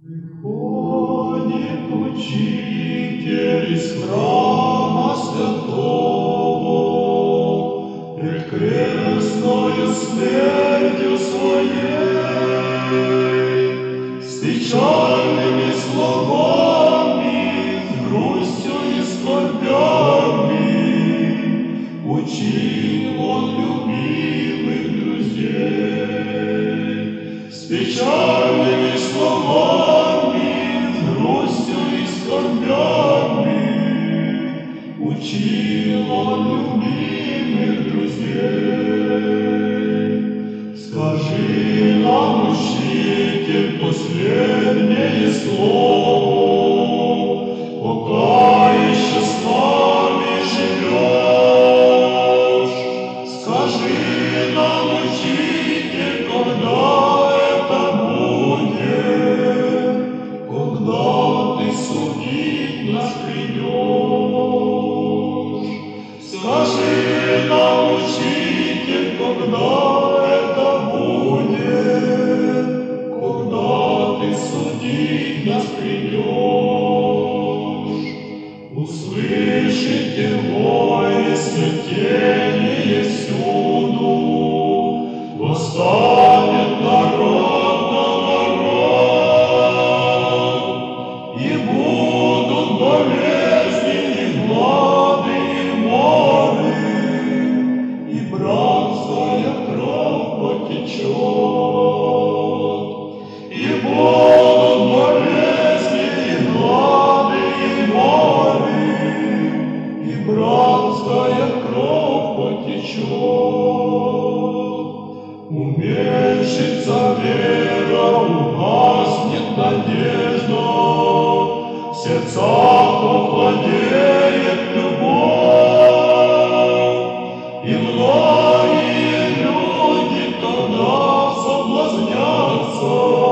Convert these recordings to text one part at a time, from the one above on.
Ходит учитель из храма святого, пред крестною смертью своей, с печальными словами, с грустью и скорбями, учил он любимых друзей. С печальными словами, с грустью и скорбями, учил он любимых друзей. Скажи нам, учитель, последнее слово, пока еще с нами живешь. Скажи нам, учитель, когда это будет, когда ты судить нас придешь. Скажи нам, учитель, когда это будет, когда ты судить нас придешь. Услышите вой смятение всюду, восстанет народ на народ, и будут болезни, и глады, и моры, и братская кровь потечет. И будут болезни, и глады, и моры, и братская кровь потечет. Уменьшится вера, угаснет надежда, в сердцах охладеет любовь, и многие люди тогда соблазнятся,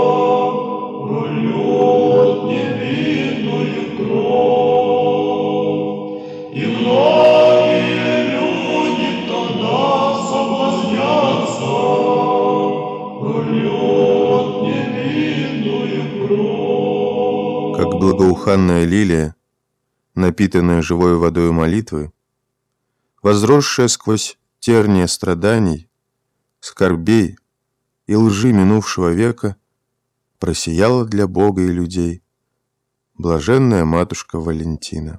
прольют невинную кровь. И многие люди тогда соблазнятся, прольют невинную кровь. Как благоуханная лилия, напитанная живой водой молитвы, возросшая сквозь терния страданий, скорбей и лжи минувшего века, просияла для Бога и людей блаженная матушка Валентина.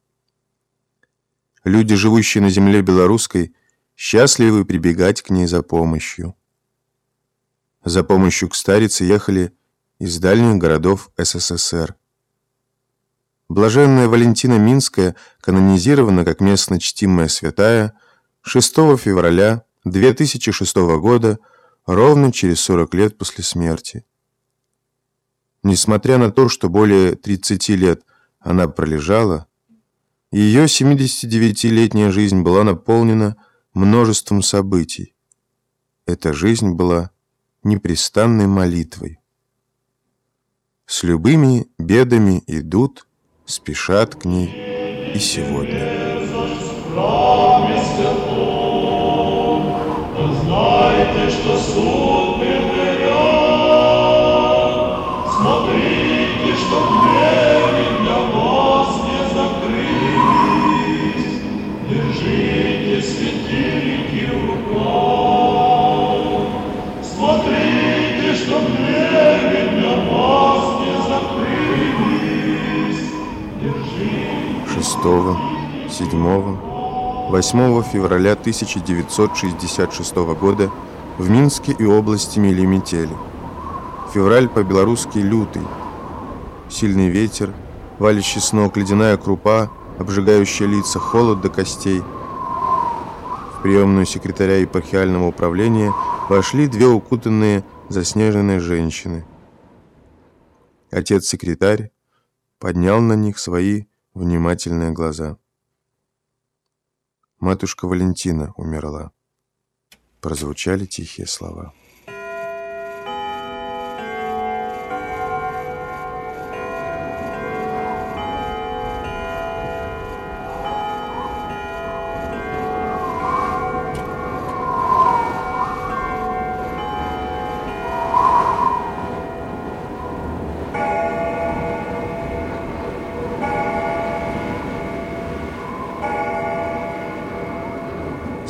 Люди, живущие на земле белорусской, счастливы прибегать к ней за помощью. За помощью к старице ехали из дальних городов СССР. Блаженная Валентина Минская канонизирована как местно чтимая святая 6 февраля 2006 года, ровно через 40 лет после смерти. Несмотря на то, что более 30 лет она пролежала, ее 79-летняя жизнь была наполнена множеством событий. Эта жизнь была непрестанной молитвой. С любыми бедами идут, спешат к ней и сегодня. Знайте, что суд предверят. Смотрите, что двери для вас не закрылись. Держите светильники в руках. Смотрите, что двери для вас не закрылись. Держите. 6, 7, 8 февраля 1966 года в Минске и области мели метели. Февраль по-белорусски лютый. Сильный ветер, валящий с ног, ледяная крупа, обжигающая лица, холод до костей. В приемную секретаря епархиального управления вошли две укутанные заснеженные женщины. Отец-секретарь поднял на них свои внимательные глаза. Матушка Валентина умерла. Прозвучали тихие слова.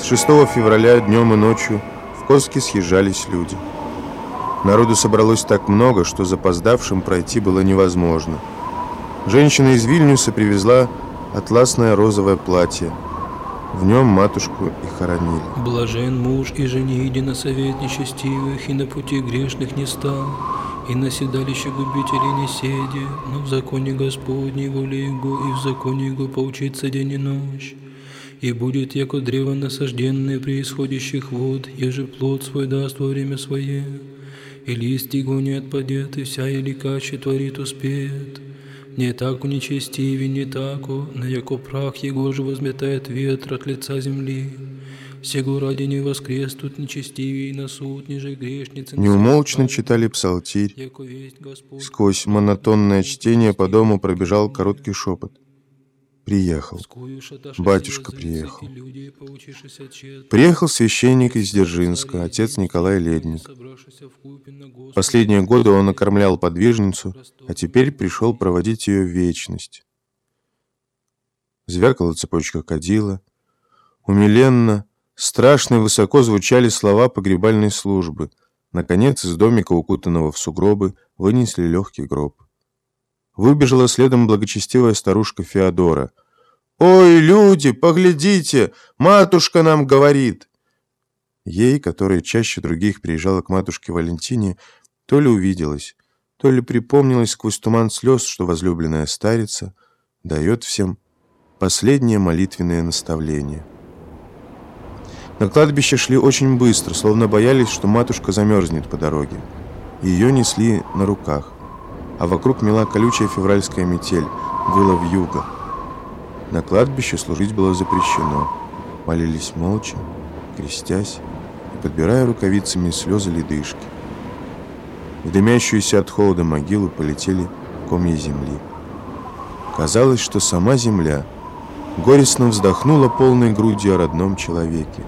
6 февраля днем и ночью в Коски съезжались люди. Народу собралось так много, что запоздавшим пройти было невозможно. Женщина из Вильнюса привезла атласное розовое платье. В нем матушку и хоронили. Блажен муж и жениди на совет нечестивых, и на пути грешных не стал, и на седалище губителей не седи, но в законе Господней воле Его, и в законе Его поучится день и ночь. И будет, яко древо насажденное при исходящих вод, еже плод свой даст во время свое, и лист его не отпадет, и вся еликаче творит успеет. Не так нечестиве, не тако, на яко прах его же возметает ветер от лица земли. Сего ради не воскреснут нечестивее, и на суд ниже грешницы. Неумолчно читали псалтирь. Сквозь монотонное чтение по дому пробежал короткий шепот. Приехал. Батюшка приехал. Приехал священник из Дзержинска, отец Николай Ледник. Последние годы он окормлял подвижницу, а теперь пришел проводить ее в вечность. Звякала цепочка кадила. Умиленно, страшно и высоко звучали слова погребальной службы. Наконец, из домика, укутанного в сугробы, вынесли легкий гроб. Выбежала следом благочестивая старушка Феодора. «Ой, люди, поглядите! Матушка нам говорит!» Ей, которая чаще других приезжала к матушке Валентине, то ли увиделась, то ли припомнилось сквозь туман слез, что возлюбленная старица дает всем последнее молитвенное наставление. На кладбище шли очень быстро, словно боялись, что матушка замерзнет по дороге. Ее несли на руках. А вокруг мела колючая февральская метель, выла вьюга. На кладбище служить было запрещено. Молились молча, крестясь и подбирая рукавицами слезы ледышки. В дымящуюся от холода могилу полетели комья земли. Казалось, что сама земля горестно вздохнула полной грудью о родном человеке.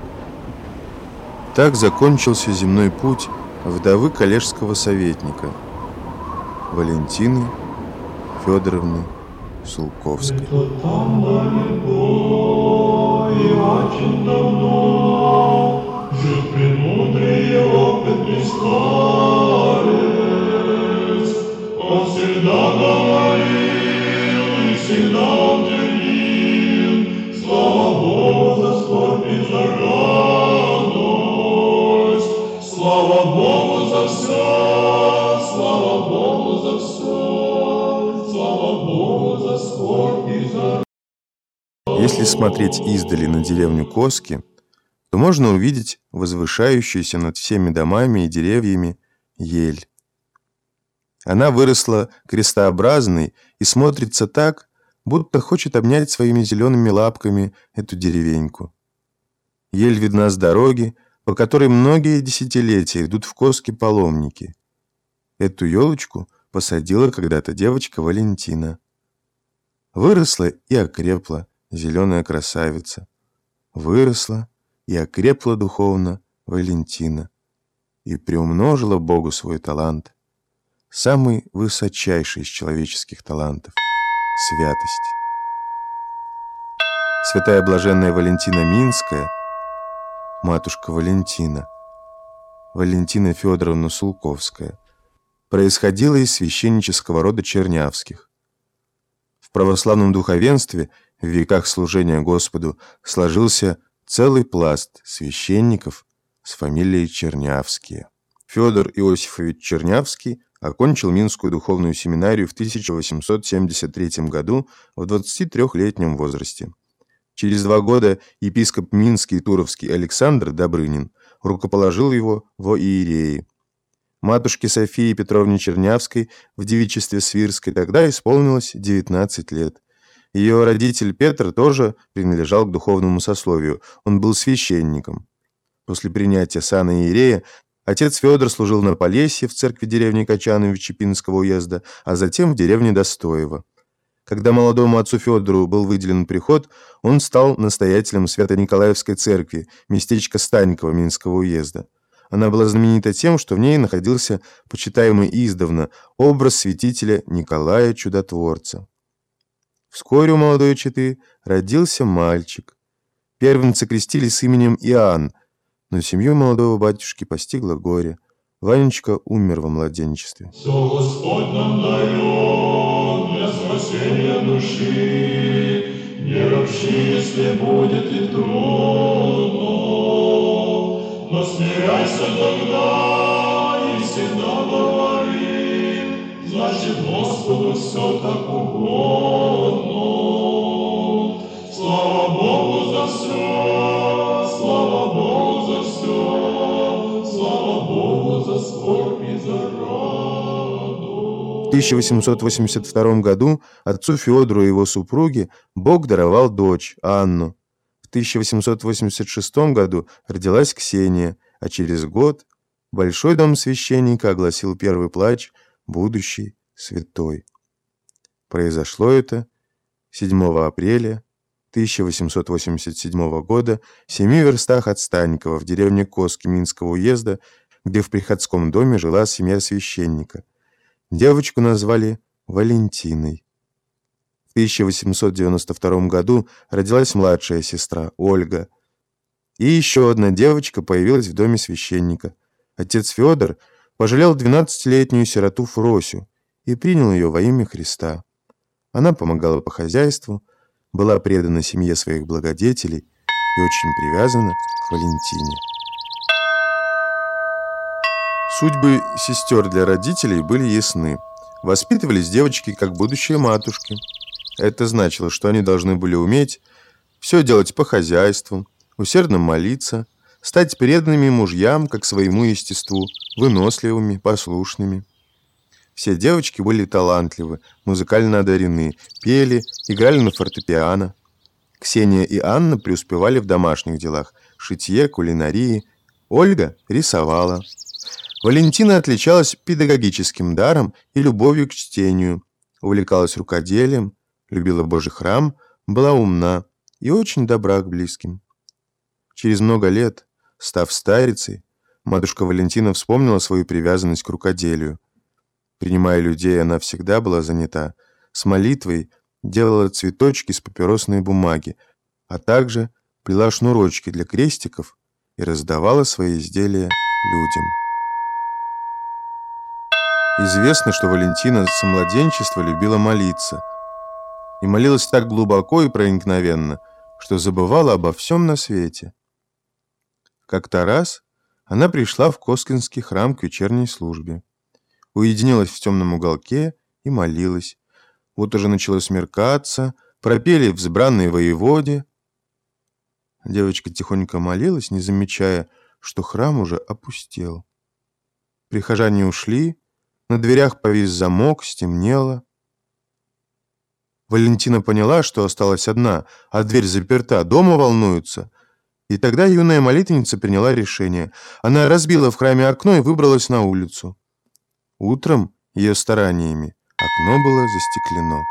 Так закончился земной путь вдовы коллежского советника Валентины Федоровны Сулковской. Это там далеко и очень давно жил премудрый и опытный старец. Он всегда говорил и всегда он твердил: слава Богу за скорбь и за радость, слава Богу за все, слава Богу за все, слава Богу за скорбь и за радость. Если смотреть издали на деревню Коски, то можно увидеть возвышающуюся над всеми домами и деревьями ель. Она выросла крестообразной и смотрится так, будто хочет обнять своими зелеными лапками эту деревеньку. Ель видна с дороги, по которой многие десятилетия идут в Коски паломники. Эту елочку посадила когда-то девочка Валентина. Выросла и окрепла зеленая красавица. Выросла и окрепла духовно Валентина. И приумножила Богу свой талант, самый высочайший из человеческих талантов — святость. Святая блаженная Валентина Минская, матушка Валентина, Валентина Федоровна Сулковская, происходила из священнического рода Чернявских. В православном духовенстве в веках служения Господу сложился целый пласт священников с фамилией Чернявские. Федор Иосифович Чернявский окончил Минскую духовную семинарию в 1873 году в 23-летнем возрасте. Через 2 года епископ Минский и Туровский Александр Добрынин рукоположил его во иереи. Матушке Софии Петровне Чернявской в девичестве Свирской тогда исполнилось 19 лет. Ее родитель Петр тоже принадлежал к духовному сословию, он был священником. После принятия сана иерея отец Федор служил на Полесье в церкви деревни Качанове Чепинского уезда, а затем в деревне Достоево. Когда молодому отцу Федору был выделен приход, он стал настоятелем Свято-Николаевской церкви, местечка Станькова Минского уезда. Она была знаменита тем, что в ней находился почитаемый издавна образ святителя Николая Чудотворца. Вскоре у молодой четы родился мальчик. Первенца крестили с именем Иоанн, но семью молодого батюшки постигло горе. Ванечка умер во младенчестве. Все Господь нам дает для спасения души, не ропщи, если будет и трудно, но смиряйся тогда и всегда говори, значит Господу все так угодно. Слава Богу за все, слава Богу за все, слава Богу за скорбь и за раду. В 1882 году отцу Феодору и его супруге Бог даровал дочь Анну. В 1886 году родилась Ксения, а через год Большой дом священника огласил первый плач будущей святой. Произошло это 7 апреля 1887 года в 7 верстах от Станикова в деревне Коски Минского уезда, где в приходском доме жила семья священника. Девочку назвали Валентиной. В 1892 году родилась младшая сестра Ольга. И еще одна девочка появилась в доме священника. Отец Федор пожалел 12-летнюю сироту Фросю и принял ее во имя Христа. Она помогала по хозяйству, была предана семье своих благодетелей и очень привязана к Валентине. Судьбы сестер для родителей были ясны. Воспитывались девочки как будущие матушки. Это значило, что они должны были уметь все делать по хозяйству, усердно молиться, стать преданными мужьям, как своему естеству, выносливыми, послушными. Все девочки были талантливы, музыкально одарены, пели, играли на фортепиано. Ксения и Анна преуспевали в домашних делах – шитье, кулинарии. Ольга рисовала. Валентина отличалась педагогическим даром и любовью к чтению, увлекалась рукоделием, любила Божий храм, была умна и очень добра к близким. Через много лет, став старицей, матушка Валентина вспомнила свою привязанность к рукоделию. Принимая людей, она всегда была занята. С молитвой делала цветочки из папиросной бумаги, а также плела шнурочки для крестиков и раздавала свои изделия людям. Известно, что Валентина с младенчества любила молиться. И молилась так глубоко и проникновенно, что забывала обо всем на свете. Как-то раз она пришла в Коскинский храм к вечерней службе. Уединилась в темном уголке и молилась. Вот уже начало смеркаться, пропели «Взбранной воеводе». Девочка тихонько молилась, не замечая, что храм уже опустел. Прихожане ушли, на дверях повис замок, стемнело. Валентина поняла, что осталась одна, а дверь заперта, дома волнуются. И тогда юная молитвенница приняла решение. Она разбила в храме окно и выбралась на улицу. Утром ее стараниями окно было застеклено.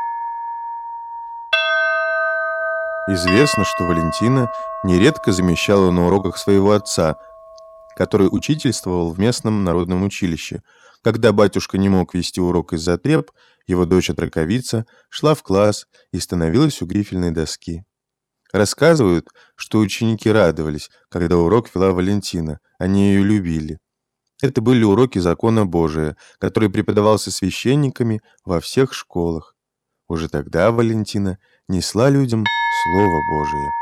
Известно, что Валентина нередко замещала на уроках своего отца, который учительствовал в местном народном училище. Когда батюшка не мог вести урок из-за треб, его дочь-отроковица шла в класс и становилась у грифельной доски. Рассказывают, что ученики радовались, когда урок вела Валентина, они ее любили. Это были уроки закона Божия, который преподавался священниками во всех школах. Уже тогда Валентина несла людям Слово Божие.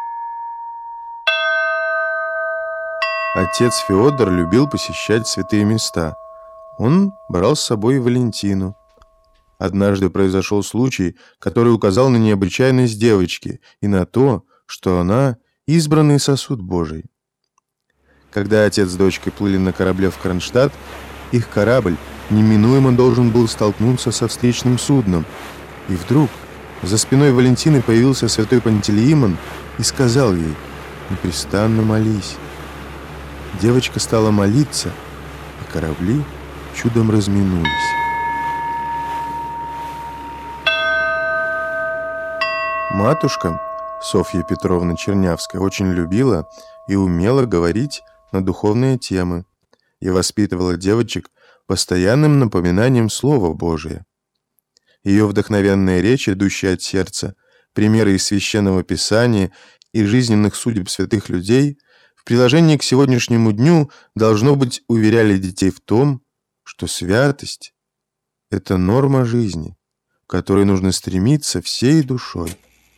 Отец Феодор любил посещать святые места. Он брал с собой и Валентину. Однажды произошел случай, который указал на необычайность девочки и на то, что она избранный сосуд Божий. Когда отец с дочкой плыли на корабле в Кронштадт, их корабль неминуемо должен был столкнуться со встречным судном. И вдруг за спиной Валентины появился святой Пантелеимон и сказал ей: «Непрестанно молись». Девочка стала молиться, и корабли чудом разминулись. Матушка Софья Петровна Чернявская очень любила и умела говорить на духовные темы и воспитывала девочек постоянным напоминанием Слова Божия. Ее вдохновенная речь, идущая от сердца, примеры из Священного Писания и жизненных судеб святых людей в приложении к сегодняшнему дню должно быть уверяли детей в том, что святость – это норма жизни, к которой нужно стремиться всей душой.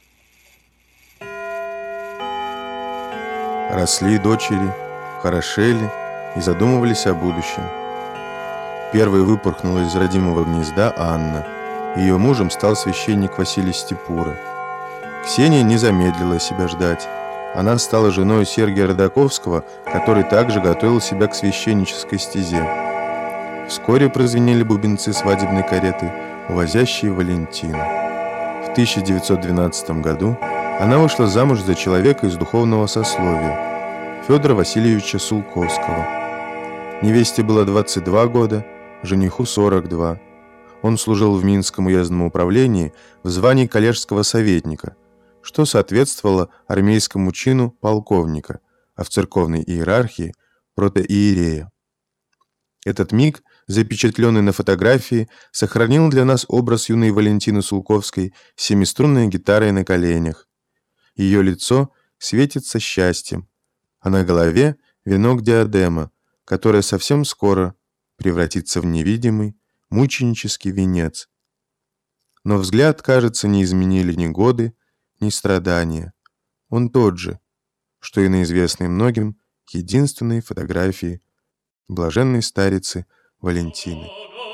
Росли дочери, хорошели и задумывались о будущем. Первой выпорхнула из родимого гнезда Анна. Ее мужем стал священник Василий Степура. Ксения не замедлила себя ждать. Она стала женой Сергия Родаковского, который также готовил себя к священнической стезе. Вскоре прозвенели бубенцы свадебной кареты, увозящие Валентину. В 1912 году она вышла замуж за человека из духовного сословия, Федора Васильевича Сулковского. Невесте было 22 года, жениху 42. Он служил в Минском уездном управлении в звании коллежского советника, что соответствовало армейскому чину полковника, а в церковной иерархии – протоиерея. Этот миг, запечатленный на фотографии, сохранил для нас образ юной Валентины Сулковской с семиструнной гитарой на коленях. Ее лицо светится счастьем, а на голове венок-диадема, которая совсем скоро превратится в невидимый мученический венец. Но взгляд, кажется, не изменили ни годы, ни страдания. Он тот же, что и на известной многим единственной фотографии блаженной старицы Валентины.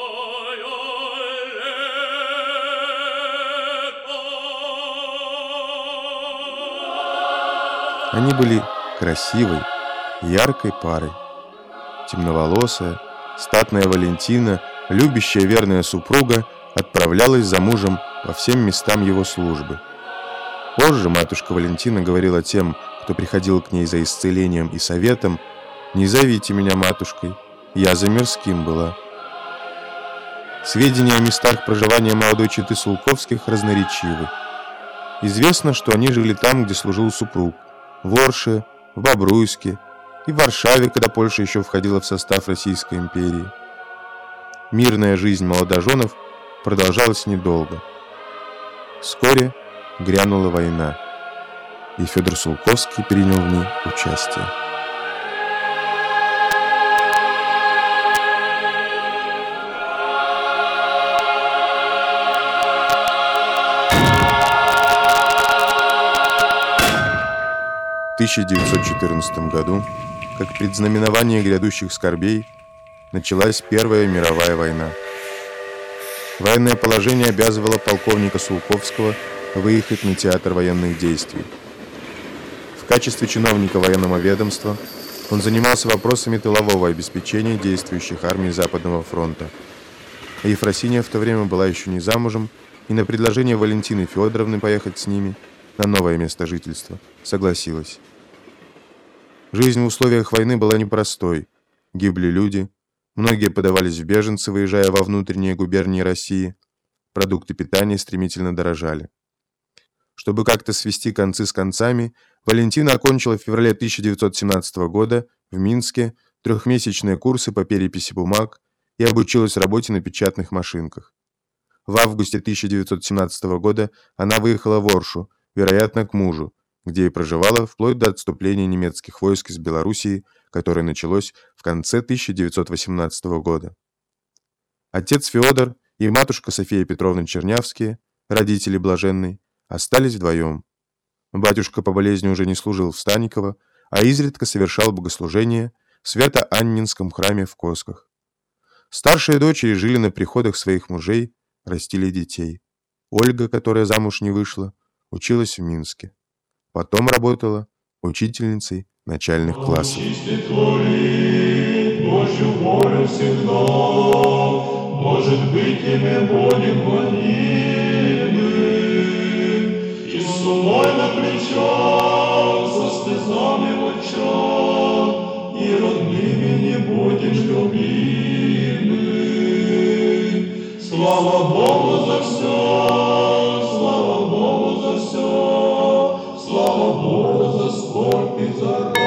Они были красивой, яркой парой. Темноволосая, статная Валентина, любящая верная супруга, отправлялась за мужем по всем местам его службы. Позже матушка Валентина говорила тем, кто приходил к ней за исцелением и советом: «Не зовите меня матушкой, я за мирским была». Сведения о местах проживания молодой четы Сулковских разноречивы. Известно, что они жили там, где служил супруг, в Орше, в Бобруйске и в Варшаве, когда Польша еще входила в состав Российской империи. Мирная жизнь молодоженов продолжалась недолго. Вскоре грянула война, и Федор Сулковский принял в ней участие. В 1914 году, как предзнаменование грядущих скорбей, началась Первая мировая война. Военное положение обязывало полковника Сулковского выехать на театр военных действий. В качестве чиновника военного ведомства он занимался вопросами тылового обеспечения действующих армий Западного фронта. А Ефросинья в то время была еще не замужем, и на предложение Валентины Федоровны поехать с ними на новое место жительства согласилась. Жизнь в условиях войны была непростой. Гибли люди, многие подавались в беженцы, выезжая во внутренние губернии России. Продукты питания стремительно дорожали. Чтобы как-то свести концы с концами, Валентина окончила в феврале 1917 года в Минске трехмесячные курсы по переписи бумаг и обучилась работе на печатных машинках. В августе 1917 года она выехала в Оршу, вероятно, к мужу, где и проживала вплоть до отступления немецких войск из Белоруссии, которое началось в конце 1918 года. Отец Федор и матушка София Петровна Чернявские, родители блаженной, остались вдвоем. Батюшка по болезни уже не служил в Станиково, а изредка совершал богослужение в Свято-Аннинском храме в Косках. Старшие дочери жили на приходах своих мужей, растили детей. Ольга, которая замуж не вышла, училась в Минске. Потом работала учительницей начальных классов. Божью волю всегда, может быть, тебе будем гонимы, и с луной на плечах, со слезами в очах, и родными не будешь любимы. Слава Богу за все, слава Богу за все, слава Богу за скорбь и за радость.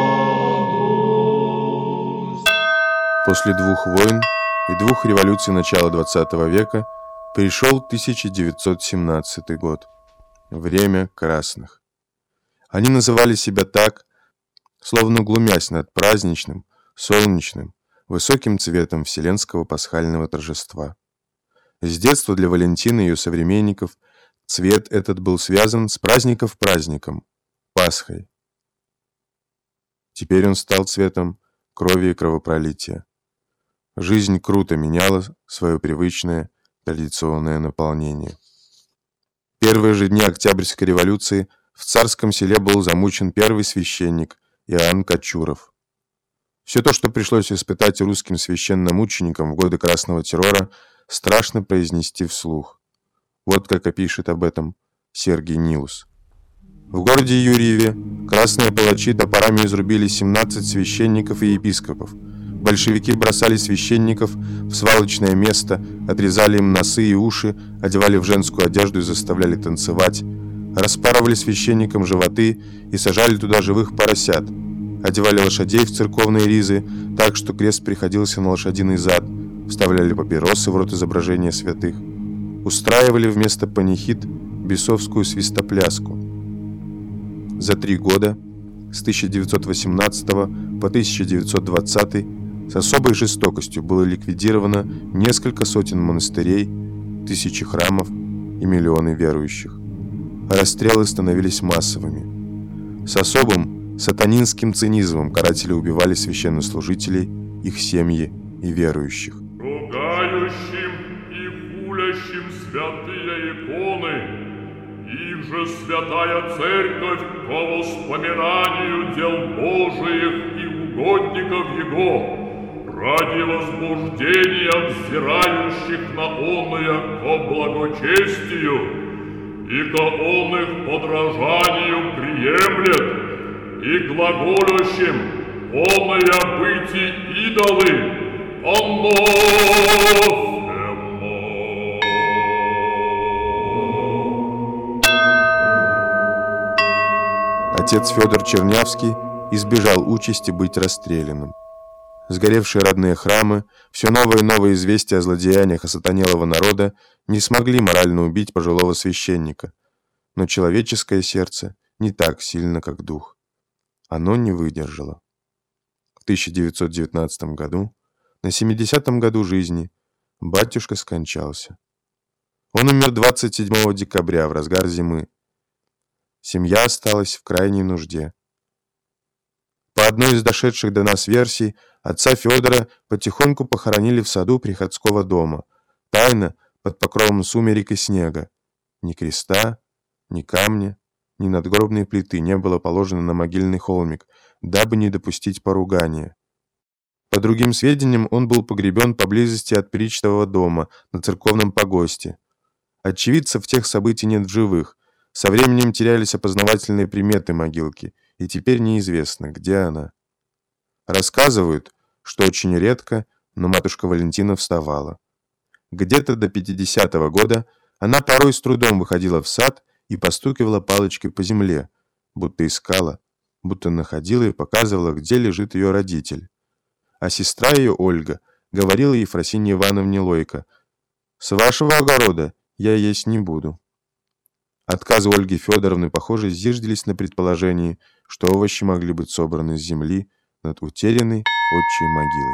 После двух войн и двух революций начала XX века пришел 1917 год. Время красных. Они называли себя так, словно глумясь над праздничным, солнечным, высоким цветом вселенского пасхального торжества. С детства для Валентины и ее современников цвет этот был связан с праздников праздником, Пасхой. Теперь он стал цветом крови и кровопролития. Жизнь круто меняла свое привычное традиционное наполнение. В первые же дни Октябрьской революции в Царском Селе был замучен первый священник Иоанн Кочуров. Все то, что пришлось испытать русским священномученикам в годы Красного террора, страшно произнести вслух. Вот как опишет об этом Сергий Нилус. В городе Юрьеве красные палачи топорами изрубили 17 священников и епископов. Большевики бросали священников в свалочное место, отрезали им носы и уши, одевали в женскую одежду и заставляли танцевать, распарывали священникам животы и сажали туда живых поросят, одевали лошадей в церковные ризы, так что крест приходился на лошадиный зад, вставляли папиросы в рот изображения святых, устраивали вместо панихид бесовскую свистопляску. За 3 года, с 1918 по 1920, с особой жестокостью было ликвидировано несколько сотен монастырей, тысячи храмов и миллионы верующих. Расстрелы становились массовыми. С особым сатанинским цинизмом каратели убивали священнослужителей, их семьи и верующих. Ругающим и хулящим святые иконы, их же святая церковь по воспоминанию дел Божиих и угодников Его, ради возбуждения взирающих на оное ко благочестию и ко оных подражанию приемлет, и глаголющим оное быти идолы, Отец Федор Чернявский избежал участи быть расстрелянным. Сгоревшие родные храмы, все новые и новые известия о злодеяниях осатанелого народа не смогли морально убить пожилого священника. Но человеческое сердце не так сильно, как дух. Оно не выдержало. В 1919 году, на 70-м году жизни, батюшка скончался. Он умер 27 декабря, в разгар зимы. Семья осталась в крайней нужде. По одной из дошедших до нас версий, отца Федора потихоньку похоронили в саду приходского дома, тайно, под покровом сумерек и снега. Ни креста, ни камня, ни надгробной плиты не было положено на могильный холмик, дабы не допустить поругания. По другим сведениям, он был погребен поблизости от причтового дома, на церковном погосте. Очевидцев тех событий нет в живых. Со временем терялись опознавательные приметы могилки, и теперь неизвестно, где она. Рассказывают, что очень редко, но матушка Валентина вставала. Где-то до 50-го года она порой с трудом выходила в сад и постукивала палочкой по земле, будто искала, будто находила и показывала, где лежит ее родитель. А сестра ее, Ольга, говорила Ефросинье Ивановне Лойко: «С вашего огорода я есть не буду». Отказы Ольги Федоровны, похоже, зиждились на предположении, что овощи могли быть собраны с земли над утерянной отчей могилой.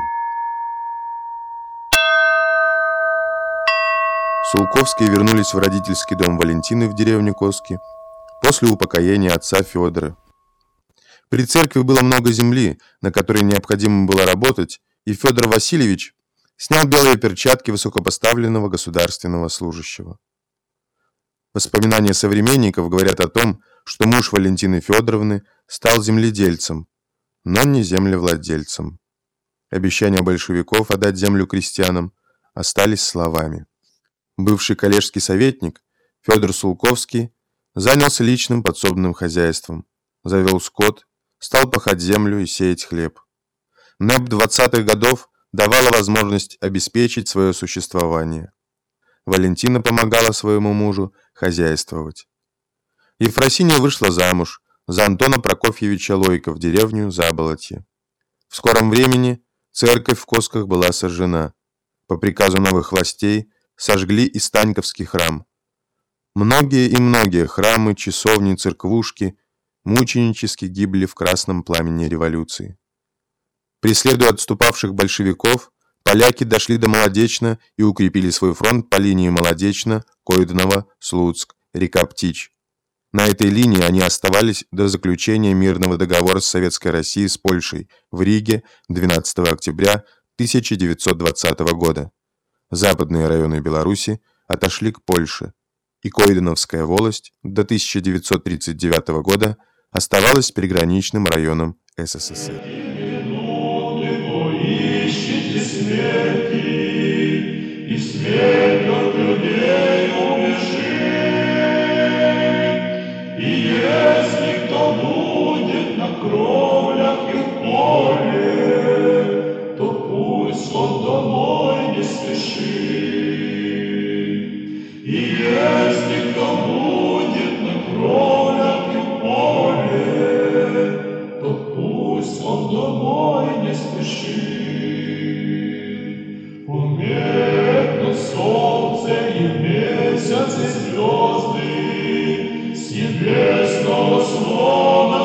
Сулковские вернулись в родительский дом Валентины в деревне Коски после упокоения отца Федора. При церкви было много земли, на которой необходимо было работать, и Федор Васильевич снял белые перчатки высокопоставленного государственного служащего. Воспоминания современников говорят о том, что муж Валентины Федоровны стал земледельцем, но не землевладельцем. Обещания большевиков отдать землю крестьянам остались словами. Бывший коллежский советник Федор Сулковский занялся личным подсобным хозяйством, завел скот, стал пахать землю и сеять хлеб. НЭП 20-х годов давала возможность обеспечить свое существование. Валентина помогала своему мужу хозяйствовать. Ефросинья вышла замуж за Антона Прокофьевича Лойко в деревню Заболотье. В скором времени церковь в Косках была сожжена. По приказу новых властей сожгли и Станьковский храм. Многие храмы, часовни, церквушки мученически гибли в красном пламени революции. Преследуя отступавших большевиков, поляки дошли до Молодечно и укрепили свой фронт по линии Молодечно, Койданово, Слуцк, река Птич. На этой линии они оставались до заключения мирного договора с Советской Россией с Польшей в Риге 12 октября 1920 года. Западные районы Беларуси отошли к Польше, и Койдановская волость до 1939 года оставалась приграничным районом СССР. Ищите смерти, и смерть от людей убежит. И если кто будет на кровлях и в поле, то пусть он домой не спешит. И если кто будет на кровлях и в поле, то пусть он домой не спешит. Умеркнут солнце и месяц и звезды, с небесного звона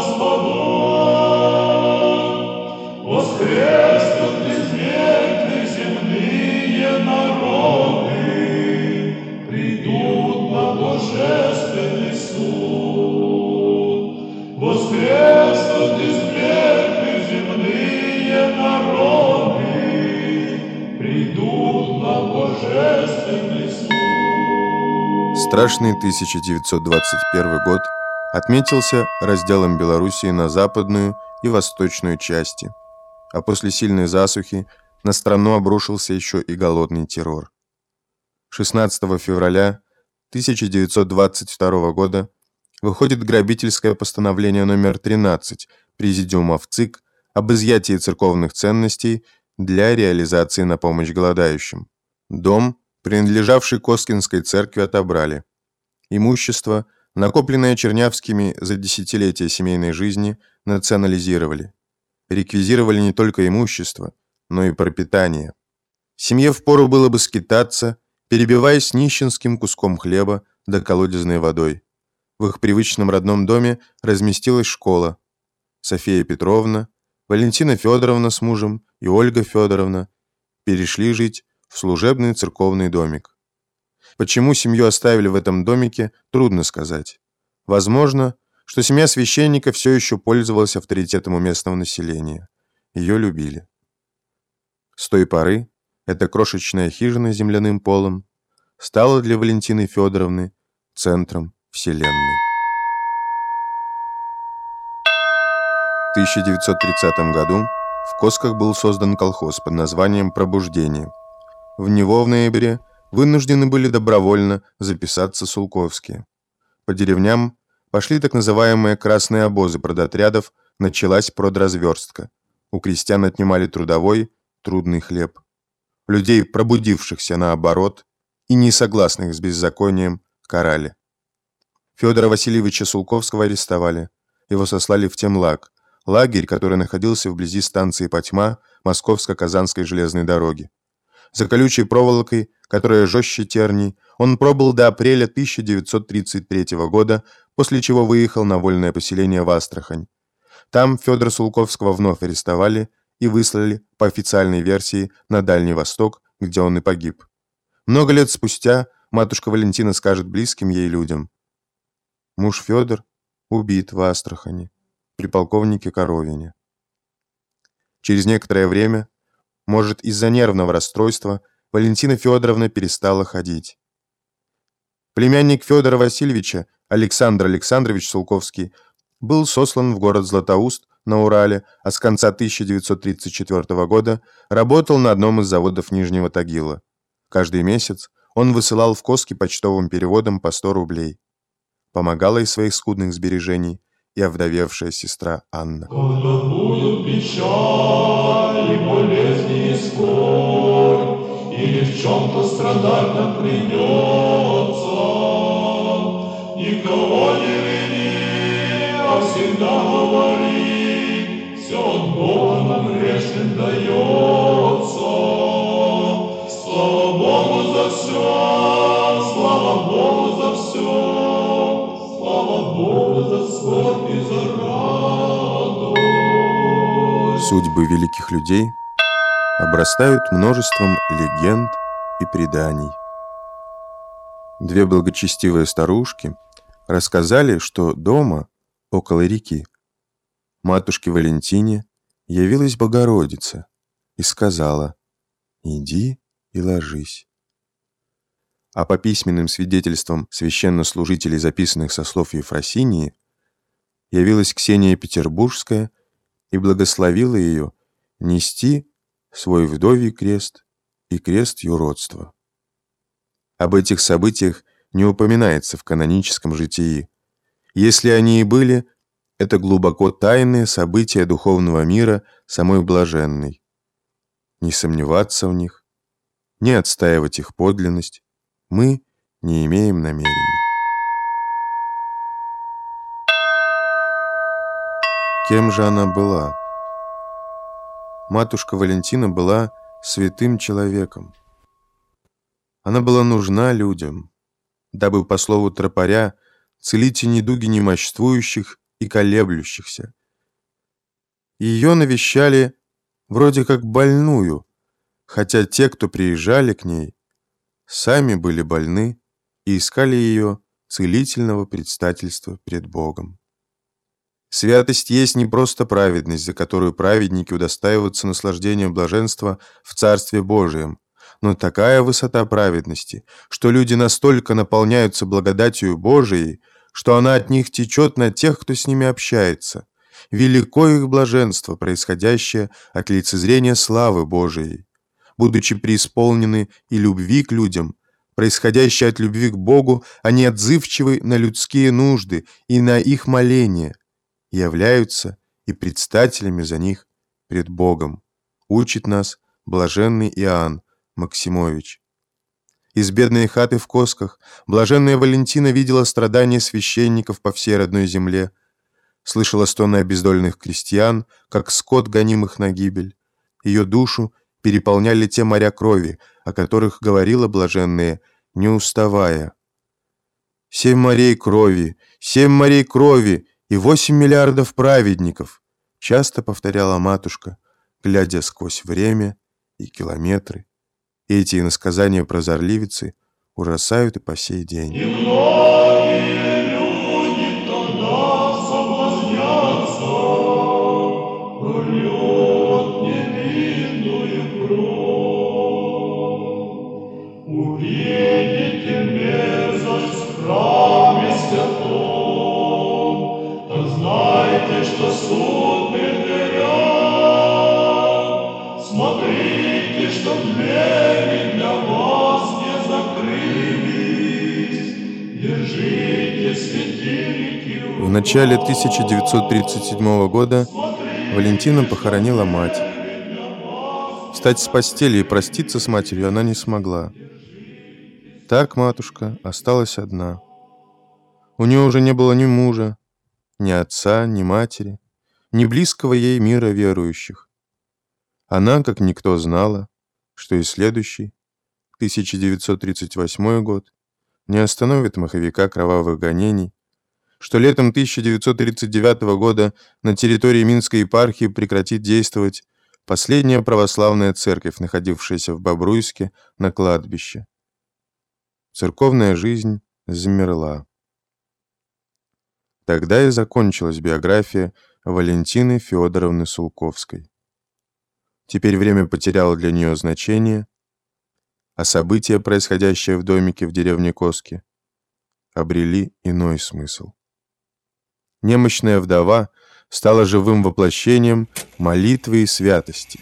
спадут. Воскреснут из мертвых земные народы, придут на божественный суд. Воскреснут из мертвых земные народы, придут на божественный суд. Страшный 1921 год отметился разделом Белоруссии на западную и восточную части, а после сильной засухи на страну обрушился еще и голодный террор. 16 февраля 1922 года выходит грабительское постановление номер 13 Президиума ВЦИК об изъятии церковных ценностей для реализации на помощь голодающим. Дом, принадлежавший Коскинской церкви, отобрали. Имущество, накопленное Чернявскими за десятилетия семейной жизни, национализировали. Реквизировали не только имущество, но и пропитание. Семье впору было бы скитаться, перебиваясь нищенским куском хлеба да колодезной водой. В их привычном родном доме разместилась школа. София Петровна, Валентина Федоровна с мужем и Ольга Федоровна перешли жить в служебный церковный домик. Почему семью оставили в этом домике, трудно сказать. Возможно, что семья священника все еще пользовалась авторитетом у местного населения. Ее любили. С той поры эта крошечная хижина с земляным полом стала для Валентины Федоровны центром вселенной. В 1930 году в Косках был создан колхоз под названием «Пробуждение». В него в ноябре вынуждены были добровольно записаться сулковские. По деревням пошли так называемые красные обозы продотрядов, началась продразверстка. У крестьян отнимали трудовой, трудный хлеб. Людей, пробудившихся наоборот, и не согласных с беззаконием, карали. Федора Васильевича Сулковского арестовали. Его сослали в Темлаг, лагерь, который находился вблизи станции Потьма Московско-Казанской железной дороги. За колючей проволокой, которая жестче терний, он пробыл до апреля 1933 года, после чего выехал на вольное поселение в Астрахань. Там Федора Сулковского вновь арестовали и выслали, по официальной версии, на Дальний Восток, где он и погиб. Много лет спустя матушка Валентина скажет близким ей людям: муж Федор убит в Астрахани при полковнике Коровине. Через некоторое время, может, из-за нервного расстройства, Валентина Федоровна перестала ходить. Племянник Федора Васильевича, Александр Александрович Сулковский, был сослан в город Златоуст на Урале, а с конца 1934 года работал на одном из заводов Нижнего Тагила. Каждый месяц он высылал в Коски почтовым переводом по 100 рублей. Помогала из своих скудных сбережений и овдовевшая сестра Анна. Когда будут печаль и болезни и скорбь, или в чем-то страдать нам придется, никого не вини, а всегда говори, все от Бога нам грешным дается. Слава Богу за все, слава Богу за все, слава Богу за скорбь и за Судьбы великих людей обрастают множеством легенд и преданий. Две благочестивые старушки рассказали, что дома, около реки, матушке Валентине явилась Богородица и сказала: «Иди и ложись». А по письменным свидетельствам священнослужителей, записанных со слов Ефросинии, явилась Ксения Петербургская и благословила ее нести свой вдовий крест и крест юродства. Об этих событиях не упоминается в каноническом житии. Если они и были, это глубоко тайные события духовного мира самой блаженной. Не сомневаться в них, не отстаивать их подлинность мы не имеем намерений. Кем же она была? Матушка Валентина была святым человеком. Она была нужна людям, дабы, по слову тропаря, целить недуги немощствующих и колеблющихся. Ее навещали вроде как больную, хотя те, кто приезжали к ней, сами были больны и искали ее целительного предстательства пред Богом. Святость есть не просто праведность, за которую праведники удостаиваются наслаждения блаженства в Царстве Божием, но такая высота праведности, что люди настолько наполняются благодатью Божией, что она от них течет на тех, кто с ними общается. Велико их блаженство, происходящее от лицезрения славы Божией. Будучи преисполнены и любви к людям, происходящей от любви к Богу, они отзывчивы на людские нужды и на их моления, являются и предстателями за них пред Богом, учит нас блаженный Иоанн Максимович. Из бедной хаты в Косках блаженная Валентина видела страдания священников по всей родной земле, слышала стоны обездоленных крестьян, как скот, гонимых на гибель. Ее душу переполняли те моря крови, о которых говорила блаженная, не уставая. 7 морей крови, 7 морей крови и 8 миллиардов праведников, часто повторяла матушка, глядя сквозь время и километры. И эти иносказания прозорливицы ужасают и по сей день. И многие люди тогда соблазнятся, прольют невинную кровь. Увидите мерзость в храме святом, так знайте, что суд пред горят. Смотрите, что двери для вас не закрылись. Держите светильники. В начале 1937 года Валентина похоронила мать. Встать с постели и проститься с матерью она не смогла. Так матушка осталась одна. У нее уже не было ни мужа, ни отца, ни матери, ни близкого ей мира верующих. Она, как никто, знала, что и следующий, 1938 год, не остановит маховика кровавых гонений, что летом 1939 года на территории Минской епархии прекратит действовать последняя православная церковь, находившаяся в Бобруйске на кладбище. Церковная жизнь замерла. Тогда и закончилась биография Валентины Федоровны Сулковской. Теперь время потеряло для нее значение, а события, происходящие в домике в деревне Коски, обрели иной смысл. Немощная вдова стала живым воплощением молитвы и святости.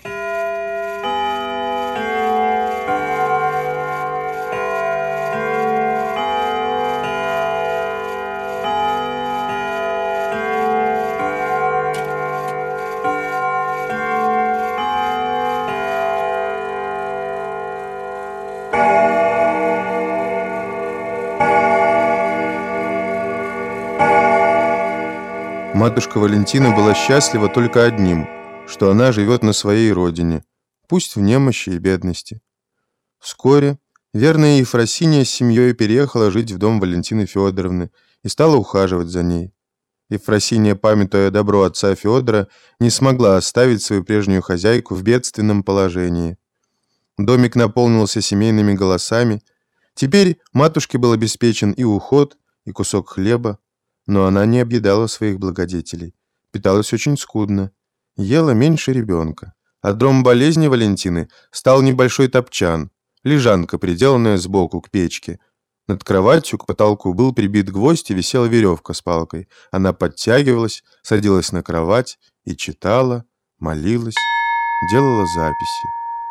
Матушка Валентина была счастлива только одним, что она живет на своей родине, пусть в немощи и бедности. Вскоре верная Ефросиния с семьей переехала жить в дом Валентины Федоровны и стала ухаживать за ней. Ефросинья, памятуя добро отца Феодора, не смогла оставить свою прежнюю хозяйку в бедственном положении. Домик наполнился семейными голосами. Теперь матушке был обеспечен и уход, и кусок хлеба, но она не объедала своих благодетелей. Питалась очень скудно, ела меньше ребенка. Одром болезни Валентины стал небольшой топчан, лежанка, приделанная сбоку к печке. Над кроватью к потолку был прибит гвоздь и висела веревка с палкой. Она подтягивалась, садилась на кровать и читала, молилась, делала записи.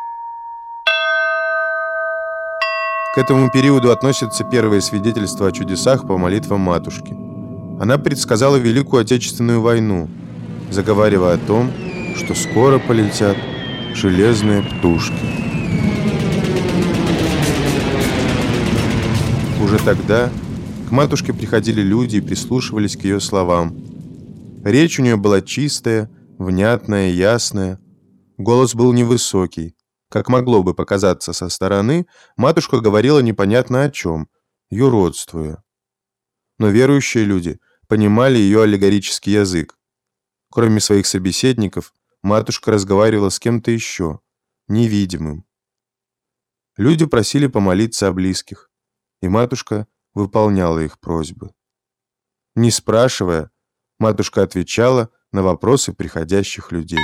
К этому периоду относятся первые свидетельства о чудесах по молитвам матушки. Она предсказала Великую Отечественную войну, заговаривая о том, что скоро полетят железные птушки. Уже тогда к матушке приходили люди и прислушивались к ее словам. Речь у нее была чистая, внятная, ясная. Голос был невысокий. Как могло бы показаться со стороны, матушка говорила непонятно о чем, юродствуя. Но верующие люди понимали ее аллегорический язык. Кроме своих собеседников, матушка разговаривала с кем-то еще, невидимым. Люди просили помолиться о близких, и матушка выполняла их просьбы. Не спрашивая, матушка отвечала на вопросы приходящих людей.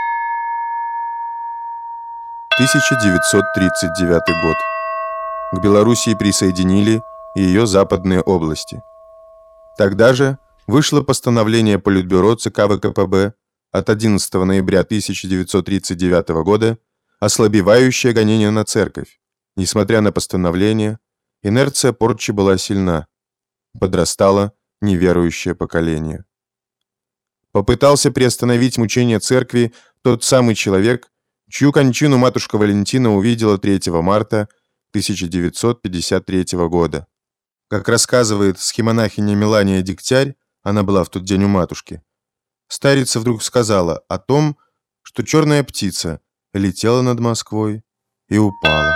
1939 год. К Белоруссии присоединили и ее западные области. Тогда же вышло постановление Политбюро ЦК ВКПБ от 11 ноября 1939 года, ослабевающее гонение на церковь. Несмотря на постановление, инерция порчи была сильна. Подрастало неверующее поколение. Попытался приостановить мучения церкви тот самый человек, чью кончину матушка Валентина увидела 3 марта 1953 года. Как рассказывает схемонахиня Мелания Дегтярь, она была в тот день у матушки, старица вдруг сказала о том, что черная птица летела над Москвой и упала.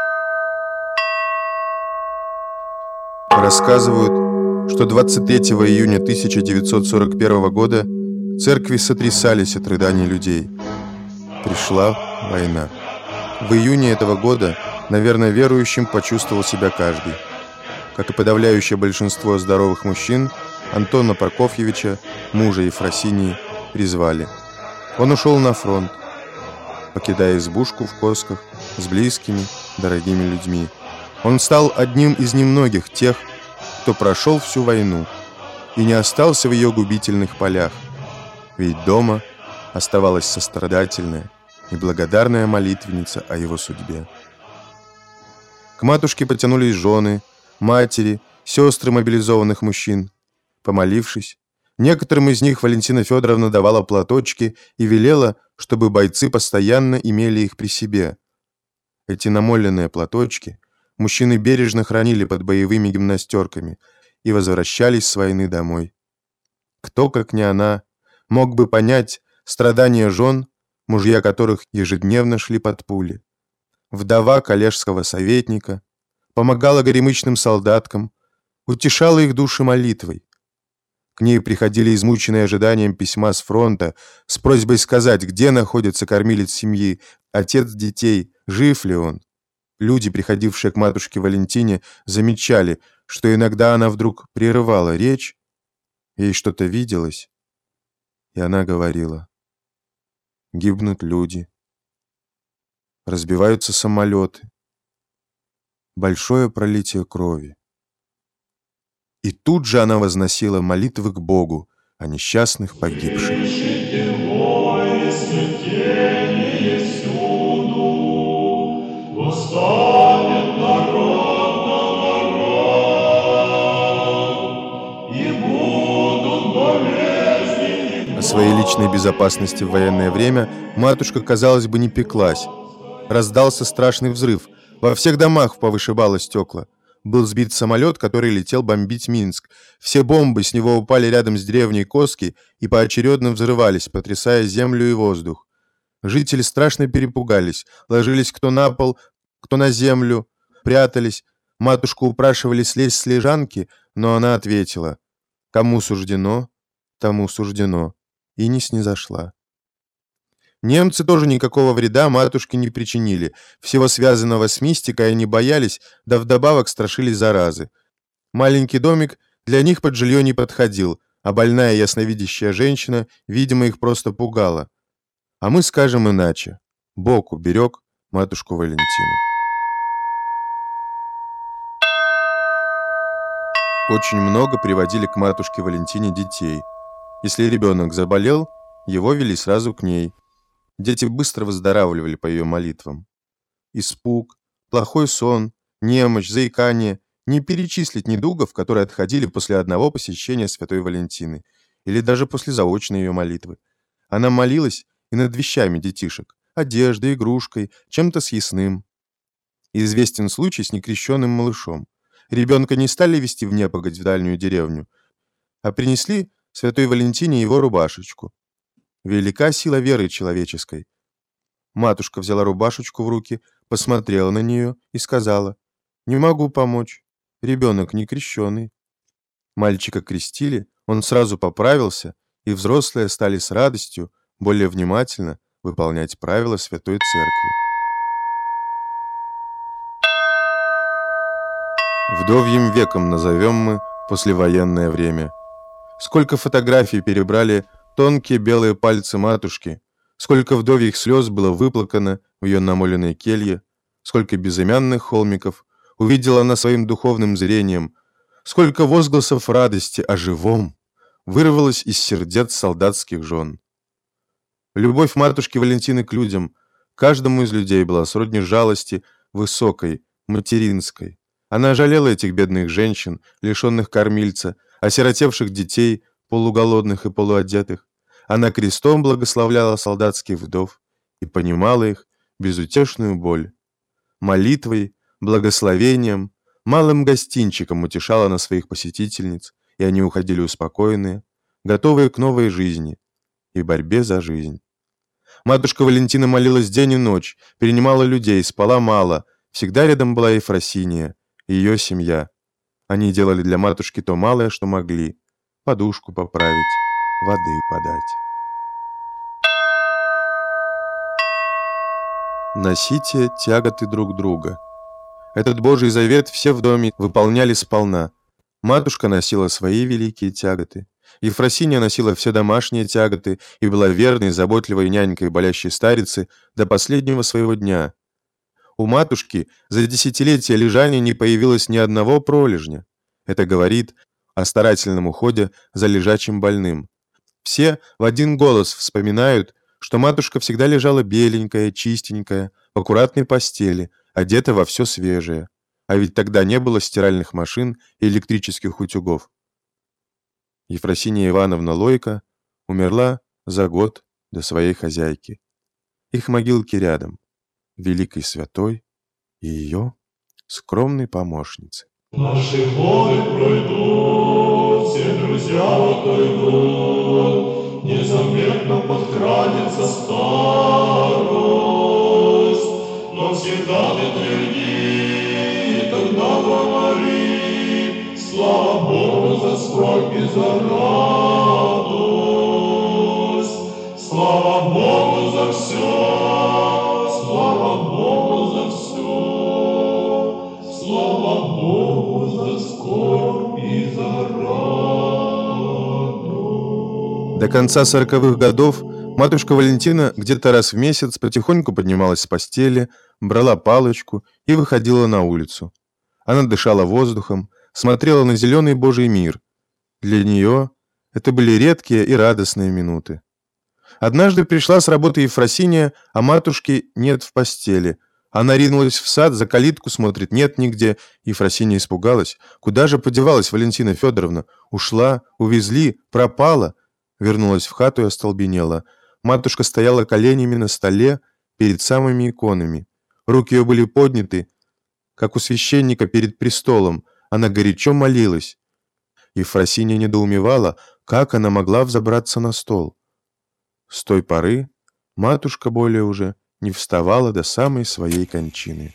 Рассказывают, что 23 июня 1941 года церкви сотрясались от рыданий людей. Пришла война. В июне этого года, наверное, верующим почувствовал себя каждый. Как и подавляющее большинство здоровых мужчин, Антона Прокофьевича, мужа Ефросинии, призвали. Он ушел на фронт, покидая избушку в Косках с близкими, дорогими людьми. Он стал одним из немногих тех, кто прошел всю войну и не остался в ее губительных полях, ведь дома оставалась сострадательная и благодарная молитвенница о его судьбе. К матушке потянулись жены, матери, сестры мобилизованных мужчин. Помолившись, некоторым из них Валентина Федоровна давала платочки и велела, чтобы бойцы постоянно имели их при себе. Эти намоленные платочки мужчины бережно хранили под боевыми гимнастерками и возвращались с войны домой. Кто, как не она, мог бы понять страдания жен, мужья которых ежедневно шли под пули. Вдова коллежского советника помогала горемычным солдаткам, утешала их души молитвой. К ней приходили измученные ожиданием письма с фронта с просьбой сказать, где находится кормилец семьи, отец детей, жив ли он. Люди, приходившие к матушке Валентине, замечали, что иногда она вдруг прерывала речь, ей что-то виделось, и она говорила: гибнут люди, разбиваются самолеты, большое пролитие крови. И тут же она возносила молитвы к Богу о несчастных погибших. О своей личной безопасности в военное время матушка, казалось бы, не пеклась. Раздался страшный взрыв. Во всех домах повышибало стекла. Был сбит самолет, который летел бомбить Минск. Все бомбы с него упали рядом с деревней Коски и поочередно взрывались, потрясая землю и воздух. Жители страшно перепугались, ложились кто на пол, кто на землю, прятались. Матушку упрашивали слезть с лежанки, но она ответила: кому суждено, тому суждено, и не снизошла. Немцы тоже никакого вреда матушке не причинили, всего связанного с мистикой они боялись, да вдобавок страшились заразы. Маленький домик для них под жилье не подходил, а больная ясновидящая женщина, видимо, их просто пугала. А мы скажем иначе. Бог уберег матушку Валентину. Очень много приводили к матушке Валентине детей. Если ребенок заболел, его вели сразу к ней. Дети быстро выздоравливали по ее молитвам. Испуг, плохой сон, немощь, заикание – не перечислить недугов, которые отходили после одного посещения святой Валентины или даже после заочной ее молитвы. Она молилась и над вещами детишек – одеждой, игрушкой, чем-то съестным. Известен случай с некрещенным малышом. Ребенка не стали везти в непогодь в дальнюю деревню, а принесли святой Валентине его рубашечку. Велика сила веры человеческой. Матушка взяла рубашечку в руки, посмотрела на нее и сказала: «Не могу помочь. Ребенок не крещеный». Мальчика крестили, он сразу поправился, и взрослые стали с радостью более внимательно выполнять правила Святой Церкви. Вдовьим веком назовем мы послевоенное время. Сколько фотографий перебрали тонкие белые пальцы матушки, сколько вдовьих слез было выплакано в ее намоленной келье, сколько безымянных холмиков увидела она своим духовным зрением, сколько возгласов радости о живом вырвалось из сердец солдатских жен. Любовь матушки Валентины к людям, каждому из людей была сродни жалости высокой, материнской. Она жалела этих бедных женщин, лишенных кормильца, осиротевших детей, полуголодных и полуодетых. Она крестом благословляла солдатских вдов и понимала их безутешную боль. Молитвой, благословением, малым гостинчиком утешала она своих посетительниц, и они уходили успокоенные, готовые к новой жизни и борьбе за жизнь. Матушка Валентина молилась день и ночь, перенимала людей, спала мало, всегда рядом была Ефросиния и ее семья. Они делали для матушки то малое, что могли: подушку поправить, воды подать. Носите тяготы друг друга. Этот Божий завет все в доме выполняли сполна. Матушка носила свои великие тяготы. Ефросиния носила все домашние тяготы и была верной, заботливой нянькой болящей старицы до последнего своего дня. У матушки за десятилетия лежания не появилось ни одного пролежня. Это говорит о старательном уходе за лежачим больным. Все в один голос вспоминают, что матушка всегда лежала беленькая, чистенькая, в аккуратной постели, одета во все свежее. А ведь тогда не было стиральных машин и электрических утюгов. Ефросиния Ивановна Лойко умерла за год до своей хозяйки. Их могилки рядом, великой святой и ее скромной помощницы. Наши годы пройдут, все друзья отойдут, незаметно подкрадется старость, но всегда ты тверди, тогда говори: слава Богу за скорбь и за радость, слава Богу за все, слава Богу за все, слава Богу за скорбь и за радость. До конца 40-х годов матушка Валентина где-то раз в месяц потихоньку поднималась с постели, брала палочку и выходила на улицу. Она дышала воздухом, смотрела на зеленый Божий мир. Для нее это были редкие и радостные минуты. Однажды пришла с работы Ефросиния, а матушки нет в постели. Она ринулась в сад, за калитку смотрит, нет нигде. Ефросиния испугалась. Куда же подевалась Валентина Федоровна? Ушла, увезли, пропала. Вернулась в хату и остолбенела. Матушка стояла коленями на столе перед самыми иконами. Руки ее были подняты, как у священника перед престолом. Она горячо молилась. Ефросиния недоумевала, как она могла взобраться на стол. С той поры матушка более уже не вставала до самой своей кончины.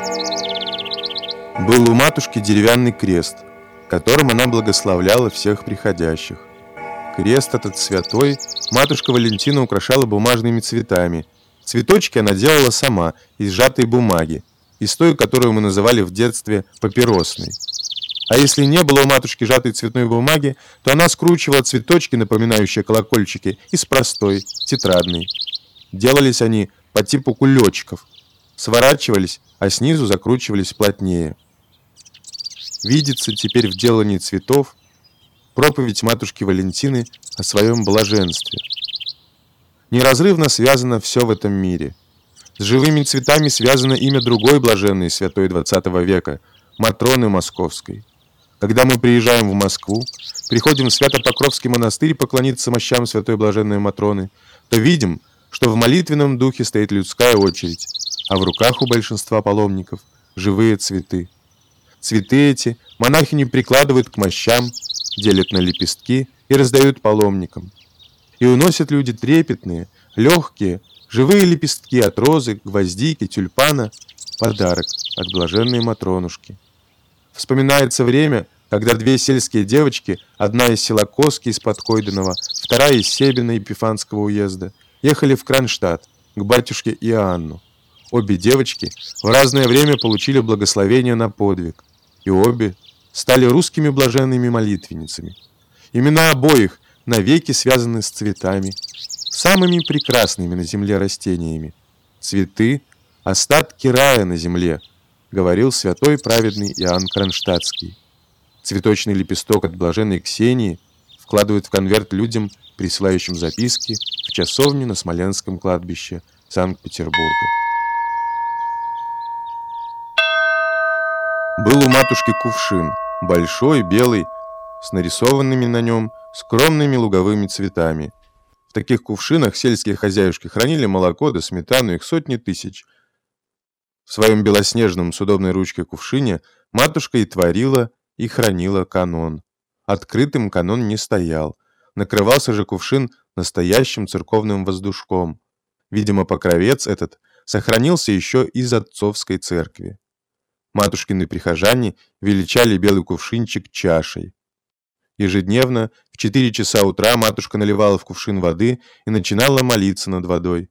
Был у матушки деревянный крест, которым она благословляла всех приходящих. Крест этот святой матушка Валентина украшала бумажными цветами. Цветочки она делала сама, из сжатой бумаги, из той, которую мы называли в детстве папиросной. А если не было у матушки сжатой цветной бумаги, то она скручивала цветочки, напоминающие колокольчики, из простой, тетрадной. Делались они по типу кулечков, сворачивались, а снизу закручивались плотнее. Видится теперь в делании цветов проповедь матушки Валентины о своем блаженстве. Неразрывно связано все в этом мире. С живыми цветами связано имя другой блаженной святой XX века, Матроны Московской. Когда мы приезжаем в Москву, приходим в Свято-Покровский монастырь поклониться мощам святой блаженной Матроны, то видим, что в молитвенном духе стоит людская очередь, а в руках у большинства паломников живые цветы. Цветы эти монахини прикладывают к мощам, делят на лепестки и раздают паломникам. И уносят люди трепетные, легкие, живые лепестки от розы, гвоздики, тюльпана, подарок от блаженной Матронушки. Вспоминается время, когда две сельские девочки, одна из села Коски из-под Койденова, вторая из Себина Епифанского уезда, ехали в Кронштадт к батюшке Иоанну. Обе девочки в разное время получили благословение на подвиг, и обе стали русскими блаженными молитвенницами. Имена обоих навеки связаны с цветами, самыми прекрасными на земле растениями. Цветы – остатки рая на земле, говорил святой праведный Иоанн Кронштадтский. Цветочный лепесток от блаженной Ксении вкладывают в конверт людям, присылающим записки в часовню на Смоленском кладбище Санкт-Петербурга. Был у матушки кувшин, большой, белый, с нарисованными на нем скромными луговыми цветами. В таких кувшинах сельские хозяюшки хранили молоко да сметану, их сотни тысяч. В своем белоснежном с удобной ручкой кувшине матушка и творила, и хранила канон. Открытым канон не стоял. Накрывался же кувшин настоящим церковным воздушком. Видимо, покровец этот сохранился еще из отцовской церкви. Матушкины прихожане величали белый кувшинчик чашей. Ежедневно в 4 часа утра матушка наливала в кувшин воды и начинала молиться над водой.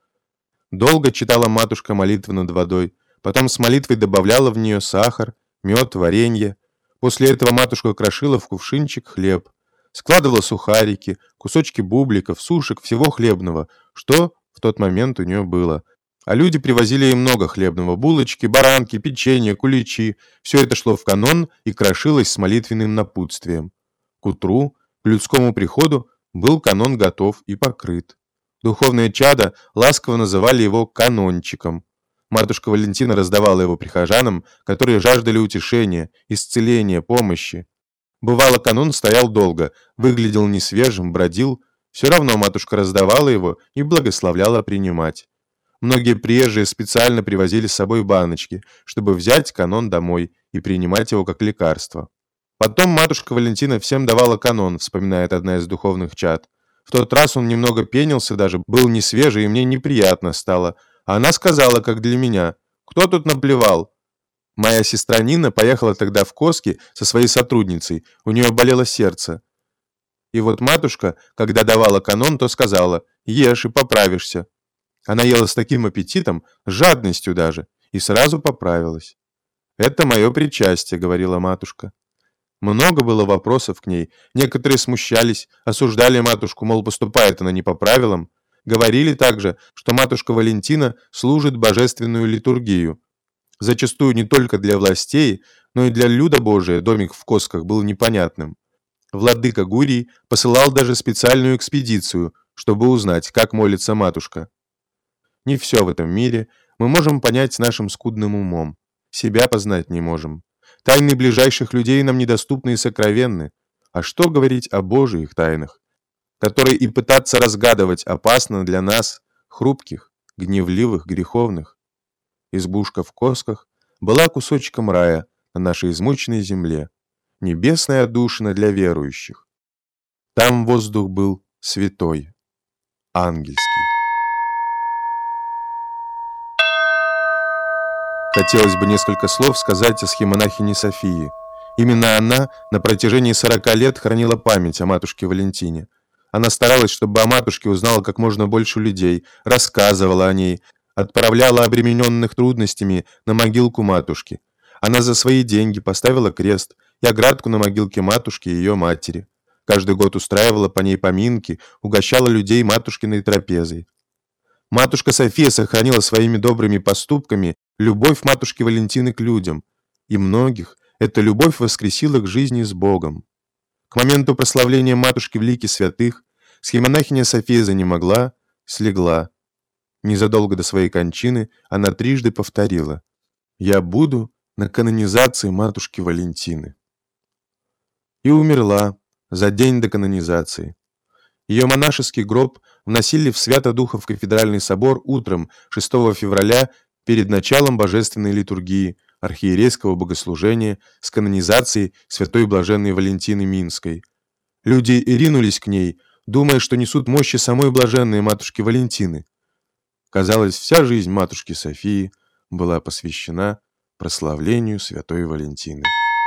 Долго читала матушка молитвы над водой, потом с молитвой добавляла в нее сахар, мед, варенье. После этого матушка крошила в кувшинчик хлеб, складывала сухарики, кусочки бубликов, сушек, всего хлебного, что в тот момент у нее было. А люди привозили ей много хлебного: булочки, баранки, печенье, куличи. Все это шло в канон и крошилось с молитвенным напутствием. К утру, к людскому приходу, был канон готов и покрыт. Духовные чада ласково называли его канончиком. Матушка Валентина раздавала его прихожанам, которые жаждали утешения, исцеления, помощи. Бывало, канон стоял долго, выглядел несвежим, бродил. Все равно матушка раздавала его и благословляла принимать. Многие приезжие специально привозили с собой баночки, чтобы взять канон домой и принимать его как лекарство. Потом матушка Валентина всем давала канон, вспоминает одна из духовных чад. В тот раз он немного пенился даже, был не свежий, и мне неприятно стало. А она сказала, как для меня: «Кто тут наплевал?» Моя сестра Нина поехала тогда в Коски со своей сотрудницей, у нее болело сердце. И вот матушка, когда давала канон, то сказала: «Ешь и поправишься». Она ела с таким аппетитом, с жадностью даже, и сразу поправилась. «Это мое причастие», — говорила матушка. Много было вопросов к ней, некоторые смущались, осуждали матушку, мол, поступает она не по правилам. Говорили также, что матушка Валентина служит божественную литургию. Зачастую не только для властей, но и для люда Божия домик в Косках был непонятным. Владыка Гурий посылал даже специальную экспедицию, чтобы узнать, как молится матушка. Не все в этом мире мы можем понять нашим скудным умом. Себя познать не можем. Тайны ближайших людей нам недоступны и сокровенны. А что говорить о Божьих тайнах, которые и пытаться разгадывать опасно для нас, хрупких, гневливых, греховных? Избушка в Косках была кусочком рая на нашей измученной земле, небесная отдушина для верующих. Там воздух был святой, ангельский. Хотелось бы несколько слов сказать о схемонахине Софии. Именно она на протяжении 40 лет хранила память о матушке Валентине. Она старалась, чтобы о матушке узнало как можно больше людей, рассказывала о ней, отправляла обремененных трудностями на могилку матушки. Она за свои деньги поставила крест и оградку на могилке матушки и ее матери. Каждый год устраивала по ней поминки, угощала людей матушкиной трапезой. Матушка София сохранила своими добрыми поступками любовь матушки Валентины к людям, и многих эта любовь воскресила к жизни с Богом. К моменту прославления матушки в лике святых схемонахиня София занемогла, слегла. Незадолго до своей кончины она трижды повторила: «Я буду на канонизации матушки Валентины». И умерла за день до канонизации. Ее монашеский гроб вносили в Свято-Духов кафедральный собор утром 6 февраля перед началом божественной литургии, архиерейского богослужения с канонизацией святой блаженной Валентины Минской. Люди ринулись к ней, думая, что несут мощи самой блаженной матушки Валентины. Казалось, вся жизнь матушки Софии была посвящена прославлению святой Валентины.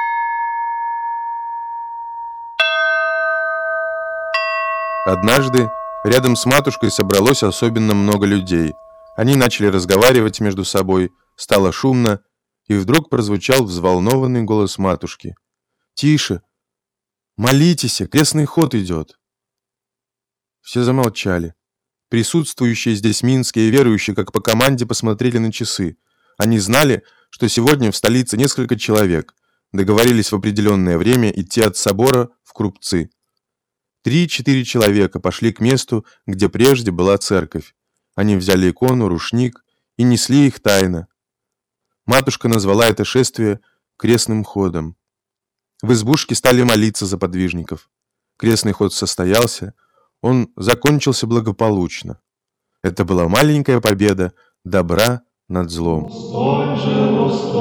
Однажды рядом с матушкой собралось особенно много людей. Они начали разговаривать между собой, стало шумно, и вдруг прозвучал взволнованный голос матушки: «Тише! Молитесь, крестный ход идет!» Все замолчали. Присутствующие здесь минские верующие, как по команде, посмотрели на часы. Они знали, что сегодня в столице несколько человек, договорились в определенное время идти от собора в Крупцы. 3-4 человека пошли к месту, где прежде была церковь. Они взяли икону, рушник и несли их тайно. Матушка назвала это шествие крестным ходом. В избушке стали молиться за подвижников. Крестный ход состоялся, он закончился благополучно. Это была маленькая победа добра над злом. Встань же,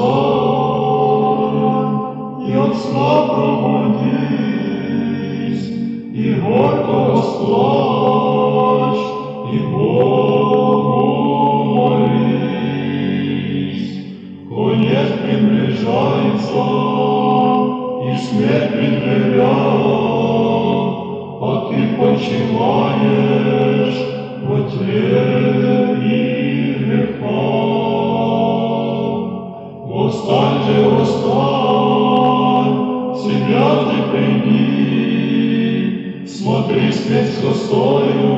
восстань, и от сна пробудись, и горько восплачь, и Богу молись. Конец приближается, и смерть предверяет, а ты почиваешь во тьме и греха. Восстань же, восстань, себя ты приди, смотри, смерть с хостою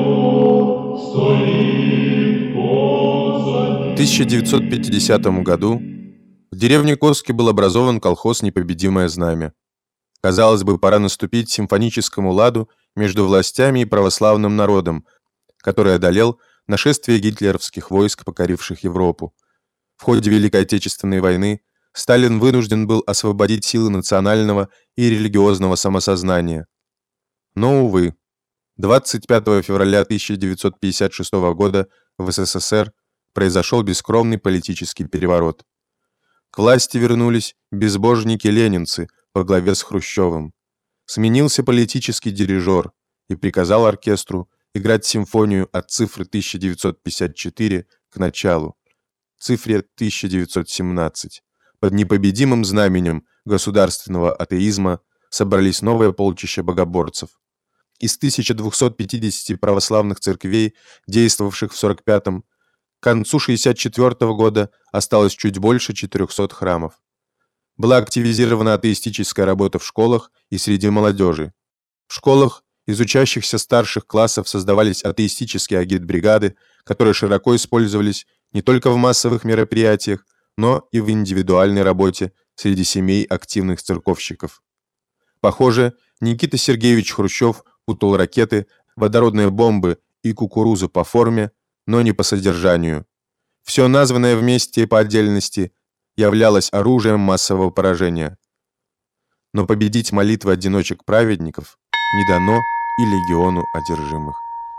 стоит позади. В 1950 году в деревне Коски был образован колхоз «Непобедимое знамя». Казалось бы, пора наступить симфоническому ладу между властями и православным народом, который одолел нашествие гитлеровских войск, покоривших Европу. В ходе Великой Отечественной войны Сталин вынужден был освободить силы национального и религиозного самосознания. Но, увы, 25 февраля 1956 года в СССР произошел бескровный политический переворот. К власти вернулись безбожники-ленинцы во главе с Хрущевым. Сменился политический дирижер и приказал оркестру играть симфонию от цифры 1954 к началу, цифре 1917. Под непобедимым знаменем государственного атеизма собрались новое полчище богоборцев. Из 1250 православных церквей, действовавших в 45-м, к концу 1964 года осталось чуть больше 400 храмов. Была активизирована атеистическая работа в школах и среди молодежи. В школах из учащихся старших классов создавались атеистические агитбригады, которые широко использовались не только в массовых мероприятиях, но и в индивидуальной работе среди семей активных церковщиков. Похоже, Никита Сергеевич Хрущев путал ракеты, водородные бомбы и кукурузу по форме, но не по содержанию. Все названное вместе и по отдельности являлось оружием массового поражения. Но победить молитвы одиночек-праведников не дано и легиону одержимых.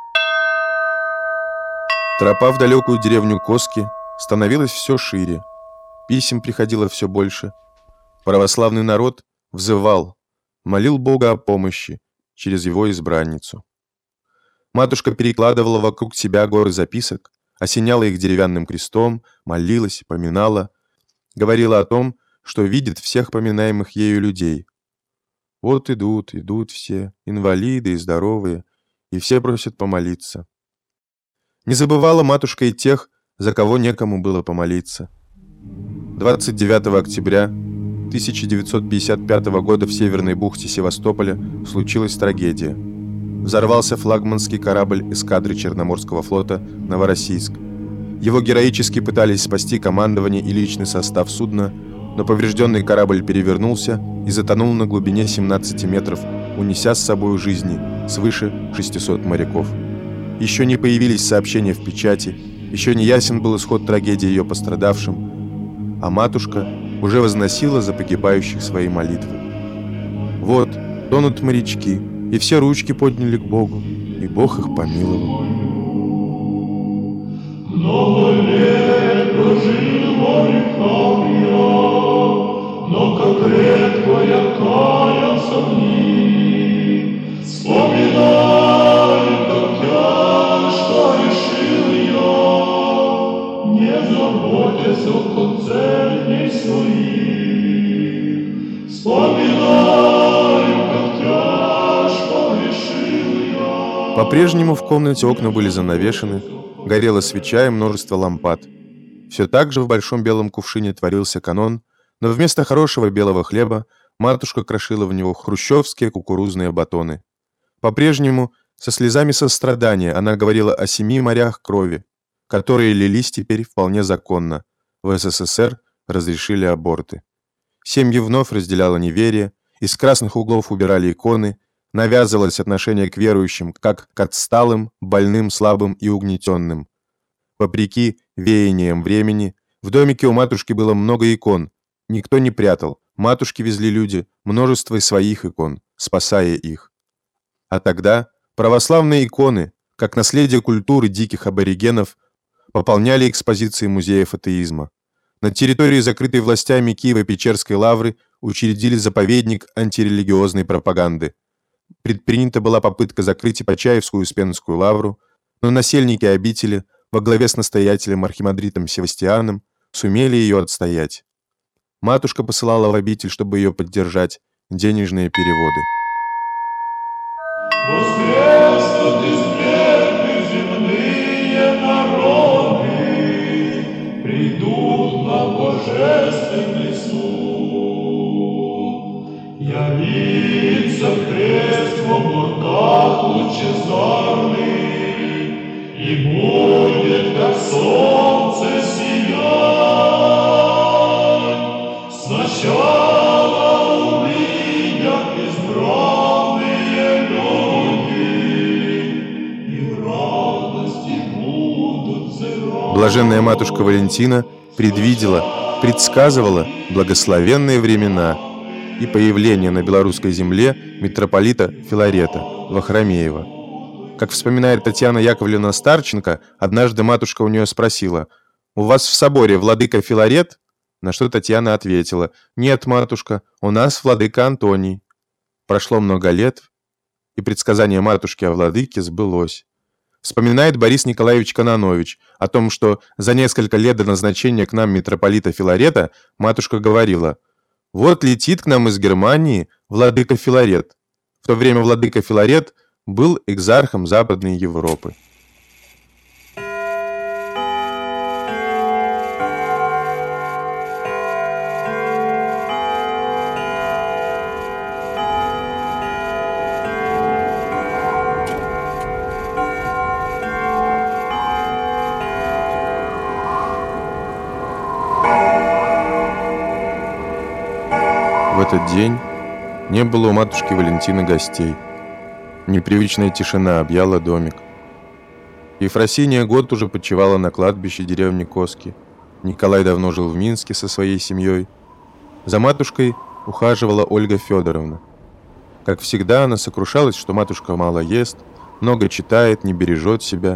Тропа в далекую деревню Коски становилась все шире. Писем приходило все больше. Православный народ взывал, молил Бога о помощи через его избранницу. Матушка перекладывала вокруг себя горы записок, осеняла их деревянным крестом, молилась, поминала. говорила о том, что видит всех поминаемых ею людей. Вот идут все, инвалиды и здоровые, и все просят помолиться. Не забывала матушка и тех, за кого некому было помолиться. 29 октября 1955 года в северной бухте Севастополя случилась трагедия. Взорвался флагманский корабль эскадры Черноморского флота «Новороссийск». Его героически пытались спасти командование и личный состав судна, но поврежденный корабль перевернулся и затонул на глубине 17 метров, унеся с собой жизни свыше 600 моряков. Еще не появились сообщения в печати, еще не ясен был исход трагедии ее пострадавшим, а матушка уже возносила за погибающих свои молитвы. Вот, тонут морячки, и все ручки подняли к Богу, и Бог их помиловал. Много лет прожил во грехах я, но как редко я каялся в них. Вспоминаю, как тяжко решил я, не заботясь о конце дней своих. Вспоминаю, как тяжко решил я. По-прежнему в комнате окна были занавешены, горела свеча и множество лампад. Все так же в большом белом кувшине творился канон, но вместо хорошего белого хлеба матушка крошила в него хрущевские кукурузные батоны. По-прежнему, со слезами сострадания, она говорила о 7 морях крови, которые лились теперь вполне законно. В СССР разрешили аборты. Семьи вновь разделяло неверие, из красных углов убирали иконы, навязывалось отношение к верующим как к отсталым, больным, слабым и угнетенным. Вопреки веяниям времени, в домике у матушки было много икон. Никто не прятал. Матушке везли люди множество своих икон, спасая их. А тогда православные иконы, как наследие культуры диких аборигенов, пополняли экспозиции музеев атеизма. На территории, закрытой властями Киево-Печерской лавры, учредили заповедник антирелигиозной пропаганды. Предпринята была попытка закрыть и Почаевскую Успенскую лавру, но насельники обители во главе с настоятелем архимандритом Севастианом сумели ее отстоять. Матушка посылала в обитель, чтобы ее поддержать, денежные переводы. Воскреснут из мертвых земные народы, придут на божественный суд. Явится крест в облаках лучезарный, и будет, как солнце, сиять. Сначала увидят избранные люди, и в радости будут взирать. Блаженная матушка Валентина предвидела, предсказывала благословенные времена и появление на белорусской земле митрополита Филарета Вахромеева. Как вспоминает Татьяна Яковлевна Старченко, однажды матушка у нее спросила: «У вас в соборе владыка Филарет?» На что Татьяна ответила: «Нет, матушка, у нас владыка Антоний». Прошло много лет, и предсказание матушки о владыке сбылось. Вспоминает Борис Николаевич Кононович о том, что за несколько лет до назначения к нам митрополита Филарета матушка говорила: «Вот летит к нам из Германии владыка Филарет». В то время владыка Филарет был экзархом Западной Европы. В этот день не было у матушки Валентины гостей. Непривычная тишина объяла домик. Ефросиния год уже почивала на кладбище деревни Коски. Николай давно жил в Минске со своей семьей. За матушкой ухаживала Ольга Федоровна. Как всегда, она сокрушалась, что матушка мало ест, много читает, не бережет себя.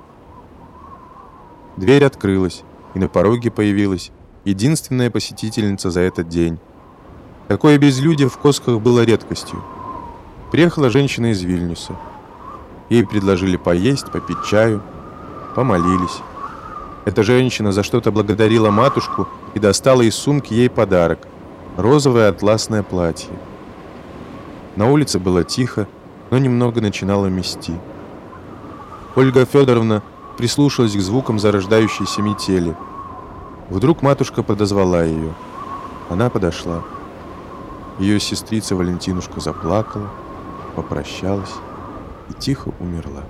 Дверь открылась, и на пороге появилась единственная посетительница за этот день. Такое безлюдье в Косках было редкостью. Приехала женщина из Вильнюса. Ей предложили поесть, попить чаю, помолились. Эта женщина за что-то благодарила матушку и достала из сумки ей подарок – розовое атласное платье. На улице было тихо, но немного начинало мести. Ольга Федоровна прислушалась к звукам зарождающейся метели. Вдруг матушка подозвала ее. Она подошла. Ее сестрица Валентинушка заплакала, попрощалась и тихо умерла.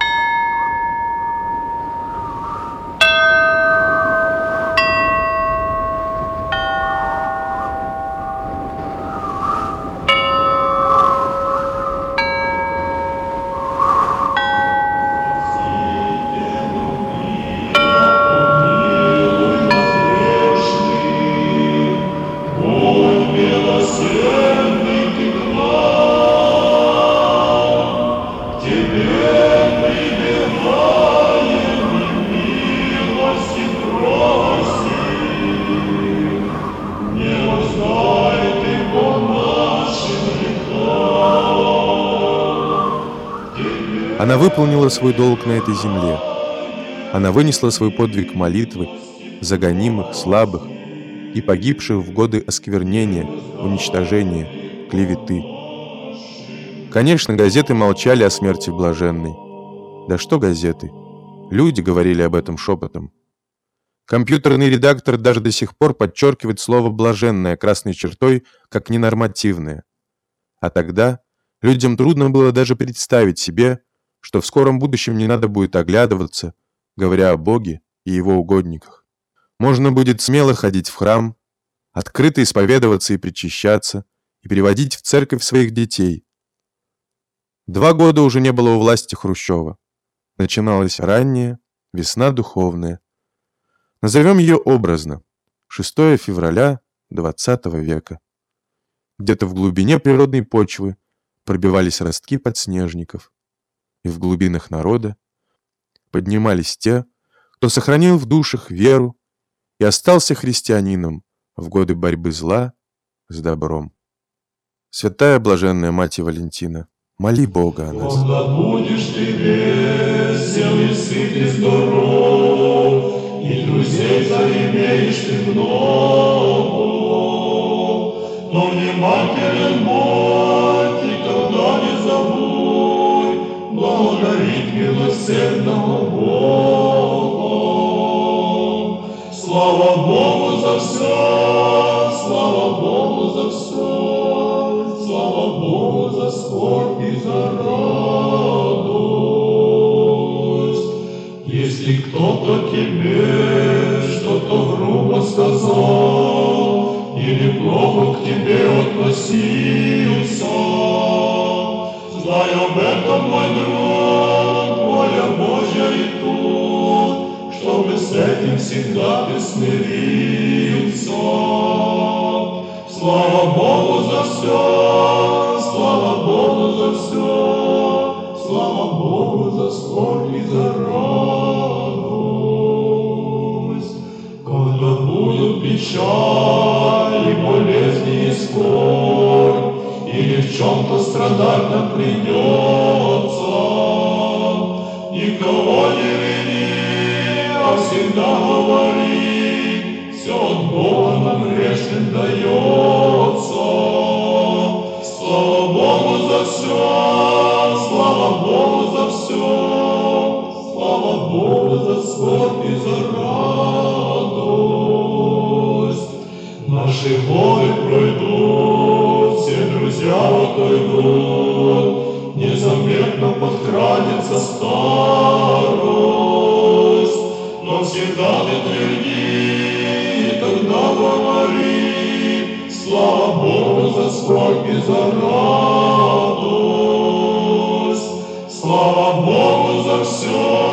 Она выполнила свой долг на этой земле. Она вынесла свой подвиг молитвы за гонимых, слабых и погибших в годы осквернения, уничтожения, клеветы. Конечно, газеты молчали о смерти блаженной. Да что газеты? Люди говорили об этом шепотом. Компьютерный редактор даже до сих пор подчеркивает слово «блаженное» красной чертой как ненормативное. А тогда людям трудно было даже представить себе, что в скором будущем не надо будет оглядываться, говоря о Боге и Его угодниках. Можно будет смело ходить в храм, открыто исповедоваться и причащаться, и приводить в церковь своих детей. 2 года уже не было у власти Хрущева. Начиналась ранняя весна духовная. Назовем ее образно. 6 февраля 20 века. Где-то в глубине природной почвы пробивались ростки подснежников. И в глубинах народа поднимались те, кто сохранил в душах веру и остался христианином в годы борьбы зла с добром. Святая блаженная Мать Валентина, моли Бога о нас. Когда будешь ты весел и сыт и здоров, и друзей заимеешь ты много, но внимателен мой, никогда не забудь благодарить милосердного Бога. Слава Богу за все, слава Богу за все, слава Богу за скорбь и за радость. Если кто-то тебе что-то грубо сказал или плохо к тебе относился, знай об этом, мой друг, воля Божья и тут, чтобы с этим всегда ты смирился. Слава Богу за все, слава Богу за все, слава Богу за скорбь и за радость. Когда будут печаль и болезни и скорбь, или в чем-то страдать нам придется, никого не вини, а всегда говори, все от Бога нам грешным дается. Слава Богу за все, слава Богу за все, слава Богу за скорбь и за радость. Наши годы пройдут, все друзья отойдут, незаметно подкрадется старость, но всегда ты тверди, и тогда говори, слава Богу за скорбь и за радость, слава Богу за все.